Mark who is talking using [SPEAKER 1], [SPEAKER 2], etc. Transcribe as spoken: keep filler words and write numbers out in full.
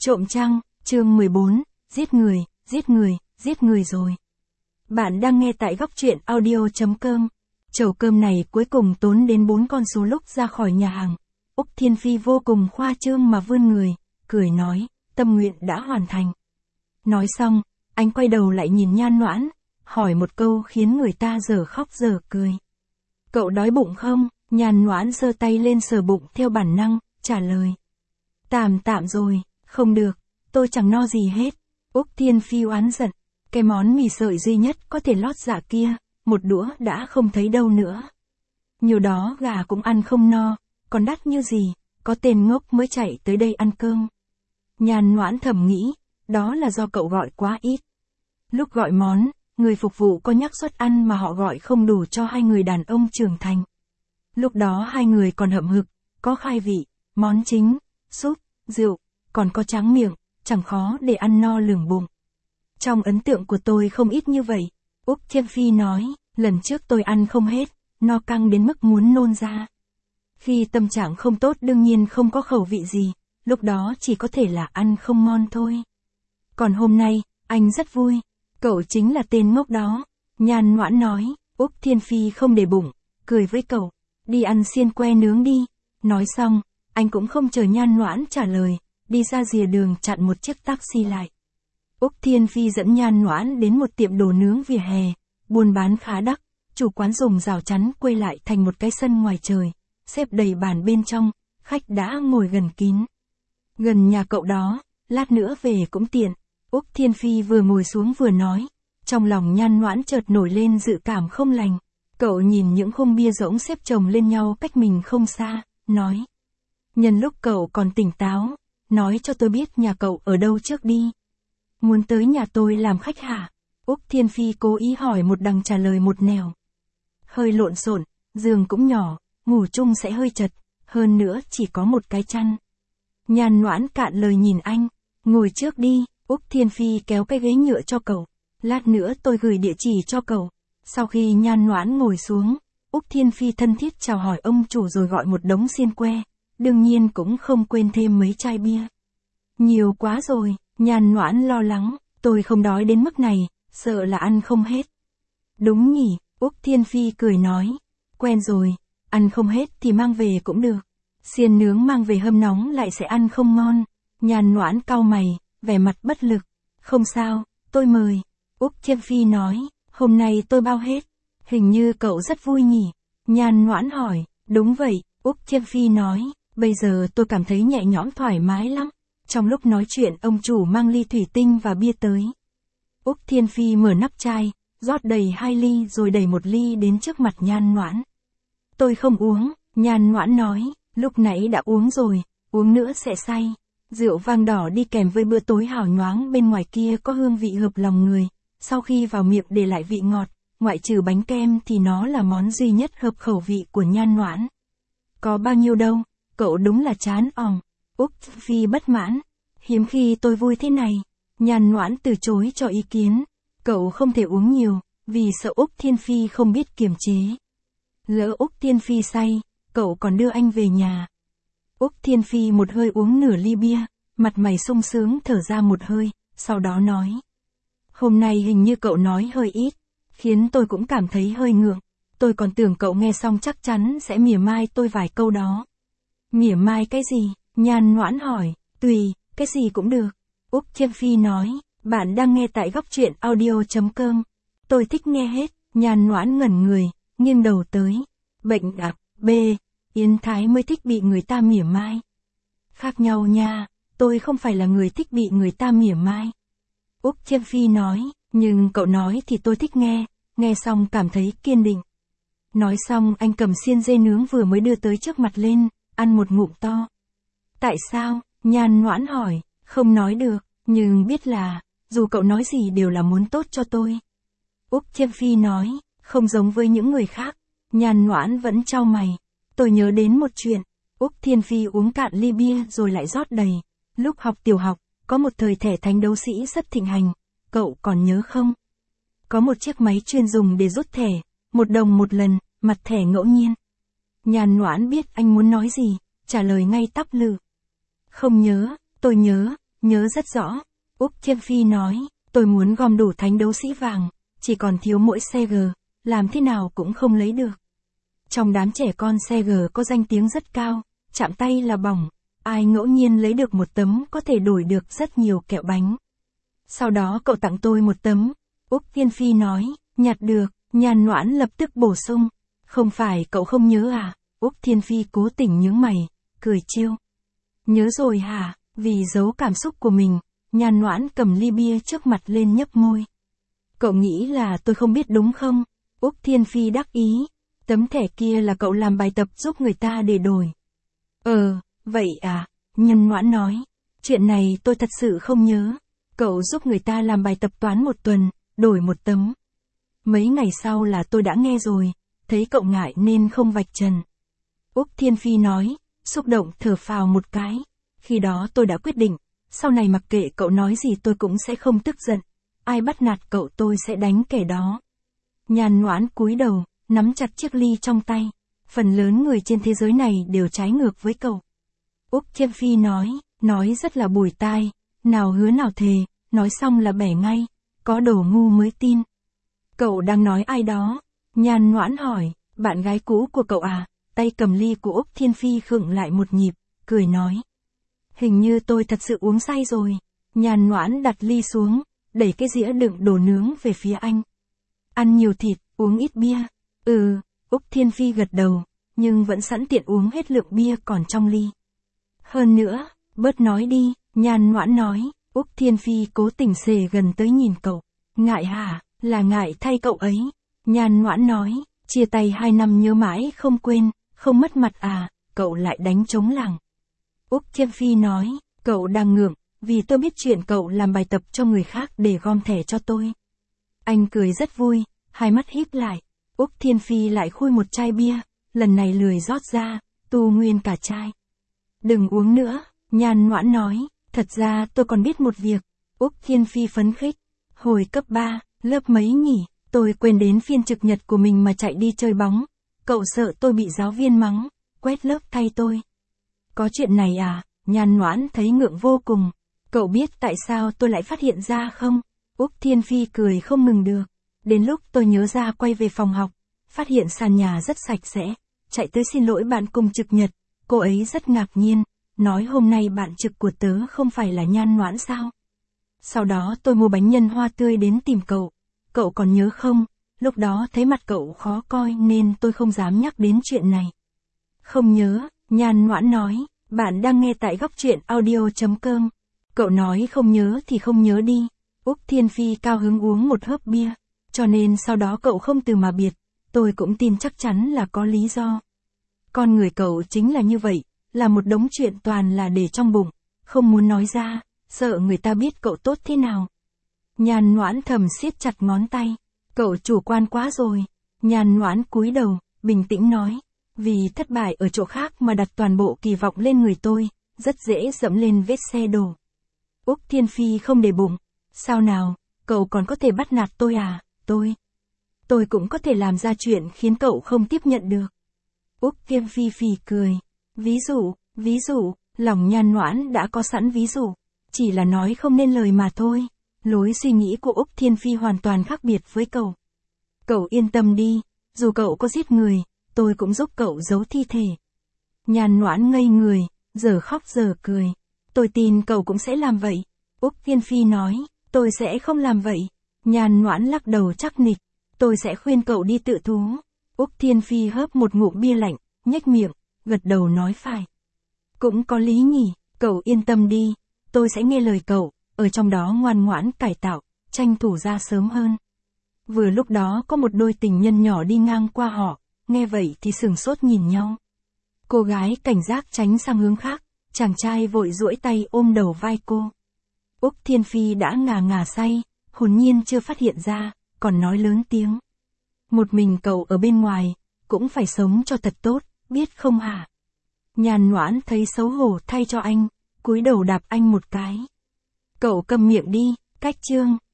[SPEAKER 1] Trộm trăng, chương mười bốn, giết người, giết người, giết người rồi. Bạn đang nghe tại góc truyện audio chấm com. Chầu cơm này cuối cùng tốn đến bốn con số lúc ra khỏi nhà hàng. Úc Thiên Phi vô cùng khoa trương mà vươn người, cười nói, tâm nguyện đã hoàn thành. Nói xong, anh quay đầu lại nhìn Nhan Noãn, hỏi một câu khiến người ta dở khóc dở cười. Cậu đói bụng không? Nhan Noãn giơ tay lên sờ bụng theo bản năng, trả lời. Tạm tạm rồi, không được, tôi chẳng no gì hết. Úc Thiên Phi oán giận, cái món mì sợi duy nhất có thể lót dạ kia, một đũa đã không thấy đâu nữa. Nhiều đó gà cũng ăn không no, còn đắt như gì, có tên ngốc mới chạy tới đây ăn cơm. Nhan Noãn thầm nghĩ, đó là do cậu gọi quá ít. Lúc gọi món, người phục vụ có nhắc suất ăn mà họ gọi không đủ cho hai người đàn ông trưởng thành. Lúc đó hai người còn hậm hực, có khai vị, món chính, súp, rượu, còn có tráng miệng, chẳng khó để ăn no lường bụng. Trong ấn tượng của tôi không ít như vậy, Úc Thiên Phi nói, lần trước tôi ăn không hết, no căng đến mức muốn nôn ra. Khi tâm trạng không tốt đương nhiên không có khẩu vị gì, lúc đó chỉ có thể là ăn không ngon thôi. Còn hôm nay, anh rất vui, cậu chính là tên ngốc đó. Nhan Noãn nói, Úc Thiên Phi không để bụng, cười với cậu, đi ăn xiên que nướng đi. Nói xong, anh cũng không chờ Nhan Noãn trả lời, đi ra rìa đường chặn một chiếc taxi lại. Úc Thiên Phi dẫn Nhan Noãn đến một tiệm đồ nướng vỉa hè, buôn bán khá đắt, chủ quán dùng rào chắn quây lại thành một cái sân ngoài trời, xếp đầy bàn bên trong, khách đã ngồi gần kín. Gần nhà cậu đó, lát nữa về cũng tiện. Úc Thiên Phi vừa ngồi xuống vừa nói, trong lòng Nhan Noãn chợt nổi lên dự cảm không lành. Cậu nhìn những khung bia rỗng xếp chồng lên nhau cách mình không xa, nói. Nhân lúc cậu còn tỉnh táo, nói cho tôi biết nhà cậu ở đâu trước đi. Muốn tới nhà tôi làm khách hả? Úc Thiên Phi cố ý hỏi một đằng trả lời một nẻo. Hơi lộn xộn, giường cũng nhỏ, ngủ chung sẽ hơi chật, hơn nữa chỉ có một cái chăn. Nhan Noãn cạn lời nhìn anh, ngồi trước đi. Úc Thiên Phi kéo cái ghế nhựa cho cậu, lát nữa tôi gửi địa chỉ cho cậu. Sau khi Nhan Noãn ngồi xuống, Úc Thiên Phi thân thiết chào hỏi ông chủ rồi gọi một đống xiên que, đương nhiên cũng không quên thêm mấy chai bia. Nhiều quá rồi, Nhan Noãn lo lắng, tôi không đói đến mức này, sợ là ăn không hết. Đúng nhỉ, Úc Thiên Phi cười nói, quen rồi, ăn không hết thì mang về cũng được. Xiên nướng mang về hâm nóng lại sẽ ăn không ngon. Nhan Noãn cau mày, vẻ mặt bất lực. Không sao, tôi mời. Úc Thiên Phi nói, hôm nay tôi bao hết. Hình như cậu rất vui nhỉ? Nhan Noãn hỏi, đúng vậy, Úc Thiên Phi nói, bây giờ tôi cảm thấy nhẹ nhõm thoải mái lắm. Trong lúc nói chuyện ông chủ mang ly thủy tinh và bia tới. Úc Thiên Phi mở nắp chai, rót đầy hai ly rồi đẩy một ly đến trước mặt Nhan Noãn. Tôi không uống, Nhan Noãn nói, lúc nãy đã uống rồi, uống nữa sẽ say. Rượu vang đỏ đi kèm với bữa tối hào nhoáng bên ngoài kia có hương vị hợp lòng người, sau khi vào miệng để lại vị ngọt, ngoại trừ bánh kem thì nó là món duy nhất hợp khẩu vị của Nhan Noãn. Có bao nhiêu đâu, cậu đúng là chán ỏng. Úc Phi bất mãn, hiếm khi tôi vui thế này. Nhan Noãn từ chối cho ý kiến, cậu không thể uống nhiều, vì sợ Úc Thiên Phi không biết kiềm chế. Lỡ Úc Thiên Phi say, cậu còn đưa anh về nhà. Úc Thiên Phi một hơi uống nửa ly bia, mặt mày sung sướng thở ra một hơi, sau đó nói. Hôm nay hình như cậu nói hơi ít, khiến tôi cũng cảm thấy hơi ngượng. Tôi còn tưởng cậu nghe xong chắc chắn sẽ mỉa mai tôi vài câu đó. Mỉa mai cái gì? Nhan Noãn hỏi, tùy, cái gì cũng được. Úc Thiên Phi nói, bạn đang nghe tại góc truyện audio chấm com. Tôi thích nghe hết. Nhan Noãn ngẩn người, nghiêng đầu tới. Bệnh đặc, B. Yến Thái mới thích bị người ta mỉa mai. Khác nhau nha, tôi không phải là người thích bị người ta mỉa mai. Úc Thiên Phi nói, nhưng cậu nói thì tôi thích nghe, nghe xong cảm thấy kiên định. Nói xong anh cầm xiên dê nướng vừa mới đưa tới trước mặt lên, ăn một ngụm to. Tại sao? Nhan Noãn hỏi, không nói được, nhưng biết là, dù cậu nói gì đều là muốn tốt cho tôi. Úc Thiên Phi nói, không giống với những người khác. Nhan Noãn vẫn chau mày. Tôi nhớ đến một chuyện. Úc Thiên Phi uống cạn ly bia rồi lại rót đầy. Lúc học tiểu học, có một thời thẻ thánh đấu sĩ rất thịnh hành. Cậu còn nhớ không? Có một chiếc máy chuyên dùng để rút thẻ, một đồng một lần, mặt thẻ ngẫu nhiên. Nhan Noãn biết anh muốn nói gì, trả lời ngay tắp lự. Không nhớ, tôi nhớ, nhớ rất rõ. Úc Thiên Phi nói, tôi muốn gom đủ thánh đấu sĩ vàng, chỉ còn thiếu mỗi xe G, làm thế nào cũng không lấy được. Trong đám trẻ con xe G có danh tiếng rất cao, chạm tay là bỏng, ai ngẫu nhiên lấy được một tấm có thể đổi được rất nhiều kẹo bánh. Sau đó cậu tặng tôi một tấm. Úc Thiên Phi nói, nhặt được. Nhan Noãn lập tức bổ sung, không phải cậu không nhớ à? Úc Thiên Phi cố tình nhướng mày, cười trêu. Nhớ rồi hả? Vì giấu cảm xúc của mình, Nhan Noãn cầm ly bia trước mặt lên nhấp môi. Cậu nghĩ là tôi không biết đúng không? Úc Thiên Phi đắc ý, tấm thẻ kia là cậu làm bài tập giúp người ta để đổi. Ờ, vậy à? Nhan Noãn nói, chuyện này tôi thật sự không nhớ. Cậu giúp người ta làm bài tập toán một tuần, đổi một tấm. Mấy ngày sau là tôi đã nghe rồi, thấy cậu ngại nên không vạch trần. Úc Thiên Phi nói, xúc động thở phào một cái. Khi đó tôi đã quyết định, sau này mặc kệ cậu nói gì tôi cũng sẽ không tức giận. Ai bắt nạt cậu tôi sẽ đánh kẻ đó. Nhan Noãn cúi đầu, nắm chặt chiếc ly trong tay. Phần lớn người trên thế giới này đều trái ngược với cậu. Úc Thiên Phi nói, nói rất là bùi tai, nào hứa nào thề, nói xong là bẻ ngay, có đồ ngu mới tin. Cậu đang nói ai đó? Nhan Noãn hỏi, bạn gái cũ của cậu à? Tay cầm ly của Úc Thiên Phi khựng lại một nhịp, cười nói. Hình như tôi thật sự uống say rồi. Nhan Noãn đặt ly xuống, đẩy cái dĩa đựng đồ nướng về phía anh. Ăn nhiều thịt, uống ít bia. Ừ, Úc Thiên Phi gật đầu, nhưng vẫn sẵn tiện uống hết lượng bia còn trong ly. Hơn nữa, bớt nói đi, Nhan Noãn nói. Úc Thiên Phi cố tình xề gần tới nhìn cậu. Ngại hả? Là ngại thay cậu ấy. Nhan Noãn nói, chia tay hai năm nhớ mãi không quên, không mất mặt à, cậu lại đánh trống lảng. Úc Thiên Phi nói, cậu đang ngượng, vì tôi biết chuyện cậu làm bài tập cho người khác để gom thẻ cho tôi. Anh cười rất vui, hai mắt híp lại. Úc Thiên Phi lại khui một chai bia, lần này lười rót ra, tu nguyên cả chai. Đừng uống nữa, Nhan Noãn nói, thật ra tôi còn biết một việc. Úc Thiên Phi phấn khích, hồi cấp ba, lớp mấy nhỉ, tôi quên đến phiên trực nhật của mình mà chạy đi chơi bóng. Cậu sợ tôi bị giáo viên mắng, quét lớp thay tôi. Có chuyện này à? Nhan Noãn thấy ngượng vô cùng. Cậu biết tại sao tôi lại phát hiện ra không? Úc Thiên Phi cười không ngừng được. Đến lúc tôi nhớ ra quay về phòng học, phát hiện sàn nhà rất sạch sẽ, chạy tới xin lỗi bạn cùng trực nhật. Cô ấy rất ngạc nhiên, nói hôm nay bạn trực của tớ không phải là Nhan Noãn sao? Sau đó tôi mua bánh nhân hoa tươi đến tìm cậu. Cậu còn nhớ không? Lúc đó thấy mặt cậu khó coi nên tôi không dám nhắc đến chuyện này. Không nhớ, Nhan Noãn nói, bạn đang nghe tại góc truyện audio chấm com. Cậu nói không nhớ thì không nhớ đi. Úc Thiên Phi cao hứng uống một hớp bia, cho nên sau đó cậu không từ mà biệt. Tôi cũng tin chắc chắn là có lý do. Con người cậu chính là như vậy, là một đống chuyện toàn là để trong bụng, không muốn nói ra, sợ người ta biết cậu tốt thế nào. Nhan Noãn thầm siết chặt ngón tay. Cậu chủ quan quá rồi. Nhan Noãn cúi đầu, bình tĩnh nói. Vì thất bại ở chỗ khác mà đặt toàn bộ kỳ vọng lên người tôi, rất dễ dẫm lên vết xe đổ. Úc Thiên Phi không để bụng. Sao nào, cậu còn có thể bắt nạt tôi à? Tôi. Tôi cũng có thể làm ra chuyện khiến cậu không tiếp nhận được. Úc Thiên Phi phì cười. Ví dụ, ví dụ, lòng Nhan Noãn đã có sẵn ví dụ. Chỉ là nói không nên lời mà thôi. Lối suy nghĩ của Úc Thiên Phi hoàn toàn khác biệt với cậu. Cậu yên tâm đi, dù cậu có giết người, tôi cũng giúp cậu giấu thi thể. Nhan Noãn ngây người, giờ khóc giờ cười. Tôi tin cậu cũng sẽ làm vậy. Úc Thiên Phi nói, tôi sẽ không làm vậy. Nhan Noãn lắc đầu chắc nịch, tôi sẽ khuyên cậu đi tự thú. Úc Thiên Phi hớp một ngụm bia lạnh, nhếch miệng, gật đầu nói phải. Cũng có lý nhỉ, cậu yên tâm đi, tôi sẽ nghe lời cậu, ở trong đó ngoan ngoãn cải tạo, tranh thủ ra sớm hơn. Vừa lúc đó có một đôi tình nhân nhỏ đi ngang qua họ, nghe vậy thì sửng sốt nhìn nhau. Cô gái cảnh giác tránh sang hướng khác, chàng trai vội duỗi tay ôm đầu vai cô. Úc Thiên Phi đã ngà ngà say, hồn nhiên chưa phát hiện ra, còn nói lớn tiếng. Một mình cậu ở bên ngoài, cũng phải sống cho thật tốt, biết không hả? Nhan Noãn thấy xấu hổ thay cho anh, cúi đầu đạp anh một cái. Cậu câm miệng đi, cách chương.